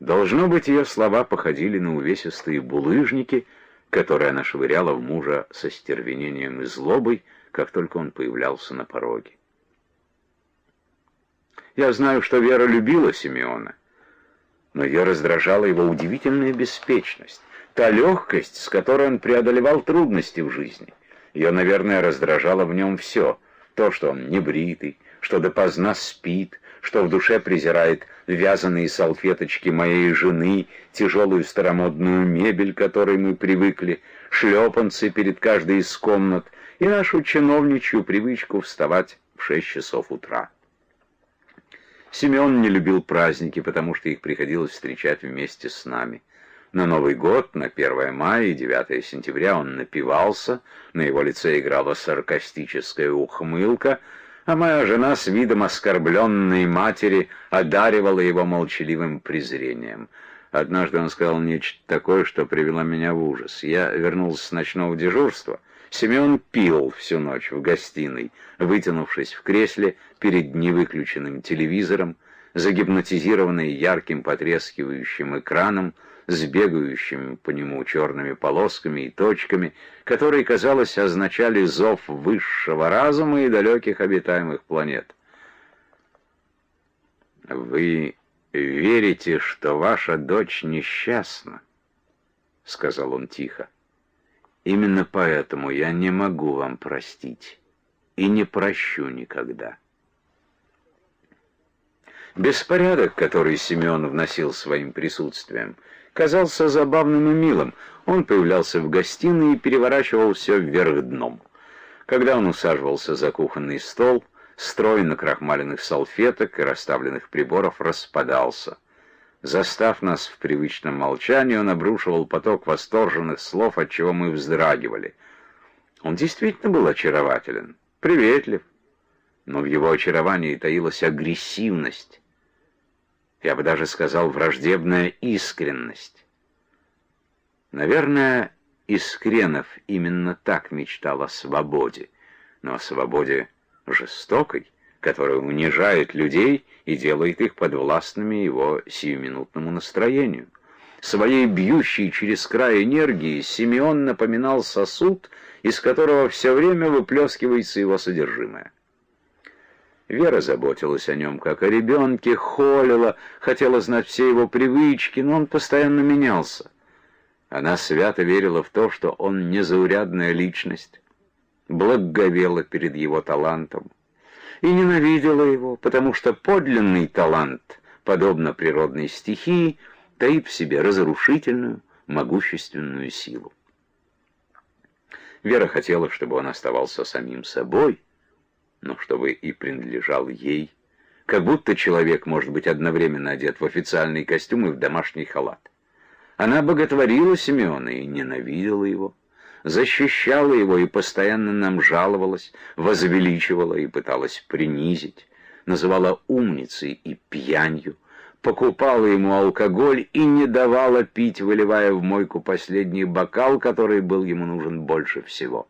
Должно быть, ее слова походили на увесистые булыжники, которые она швыряла в мужа со стервенением и злобой, как только он появлялся на пороге. Я знаю, что Вера любила Симеона, но ее раздражала его удивительная беспечность, та легкость, с которой он преодолевал трудности в жизни. Ее, наверное, раздражало в нем все. То, что он небритый, что допоздна спит, что в душе презирает вязаные салфеточки моей жены, тяжелую старомодную мебель, к которой мы привыкли, шлепанцы перед каждой из комнат и нашу чиновничью привычку вставать в 6 часов утра. Симеон не любил праздники, потому что их приходилось встречать вместе с нами. На Новый год, на 1 мая и 9 сентября он напивался, на его лице играла саркастическая ухмылка, а моя жена с видом оскорбленной матери одаривала его молчаливым презрением. Однажды он сказал нечто такое, что привело меня в ужас. Я вернулся с ночного дежурства. Симеон пил всю ночь в гостиной, вытянувшись в кресле перед невыключенным телевизором, загипнотизированный ярким потрескивающим экраном, с бегающими по нему черными полосками и точками, которые, казалось, означали зов высшего разума и далеких обитаемых планет. «Вы верите, что ваша дочь несчастна?» — сказал он тихо. «Именно поэтому я не могу вам простить и не прощу никогда». Беспорядок, который Симеон вносил своим присутствием, казался забавным и милым. Он появлялся в гостиной и переворачивал все вверх дном. Когда он усаживался за кухонный стол, строй накрахмаленных салфеток и расставленных приборов распадался. Застав нас в привычном молчании, он обрушивал поток восторженных слов, от чего мы вздрагивали. Он действительно был очарователен, приветлив, но в его очаровании таилась агрессивность. Я бы даже сказал, враждебная искренность. Наверное, Искренов именно так мечтал о свободе, но о свободе жестокой, которая унижает людей и делает их подвластными его сиюминутному настроению. Своей бьющей через край энергии Симеон напоминал сосуд, из которого все время выплескивается его содержимое. Вера заботилась о нем, как о ребенке, холила, хотела знать все его привычки, но он постоянно менялся. Она свято верила в то, что он незаурядная личность, благоговела перед его талантом и ненавидела его, потому что подлинный талант, подобно природной стихии, таит в себе разрушительную, могущественную силу. Вера хотела, чтобы он оставался самим собой, но чтобы и принадлежал ей, как будто человек может быть одновременно одет в официальный костюм и в домашний халат. Она боготворила Симеона и ненавидела его, защищала его и постоянно нам жаловалась, возвеличивала и пыталась принизить, называла умницей и пьянью, покупала ему алкоголь и не давала пить, выливая в мойку последний бокал, который был ему нужен больше всего.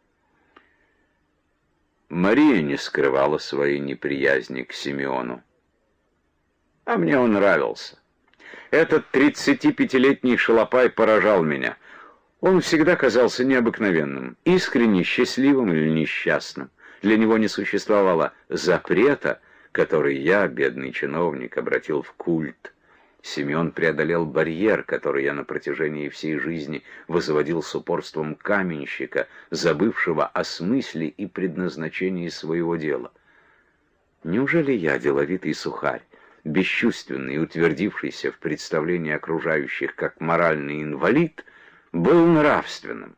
Мария не скрывала своей неприязни к Симеону. А мне он нравился. Этот 35-летний шалопай поражал меня. Он всегда казался необыкновенным, искренне счастливым или несчастным. Для него не существовало запрета, который я, бедный чиновник, обратил в культ. Симеон преодолел барьер, который я на протяжении всей жизни возводил с упорством каменщика, забывшего о смысле и предназначении своего дела. Неужели я, деловитый сухарь, бесчувственный и утвердившийся в представлении окружающих как моральный инвалид, был нравственным?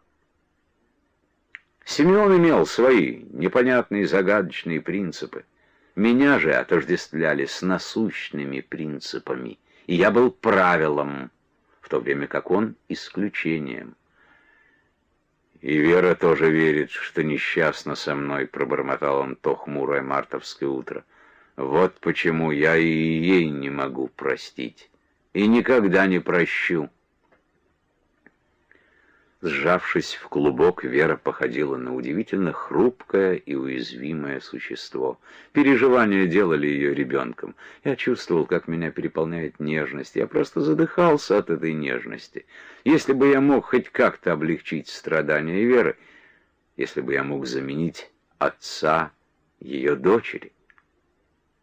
Симеон имел свои непонятные загадочные принципы. Меня же отождествляли с насущными принципами, и я был правилом, в то время как он исключением. «И Вера тоже верит, что несчастна со мной», — пробормотал он то хмурое мартовское утро. «Вот почему я и ей не могу простить, и никогда не прощу». Сжавшись в клубок, Вера походила на удивительно хрупкое и уязвимое существо. Переживания делали ее ребенком. Я чувствовал, как меня переполняет нежность. Я просто задыхался от этой нежности. Если бы я мог хоть как-то облегчить страдания Веры, если бы я мог заменить отца ее дочери,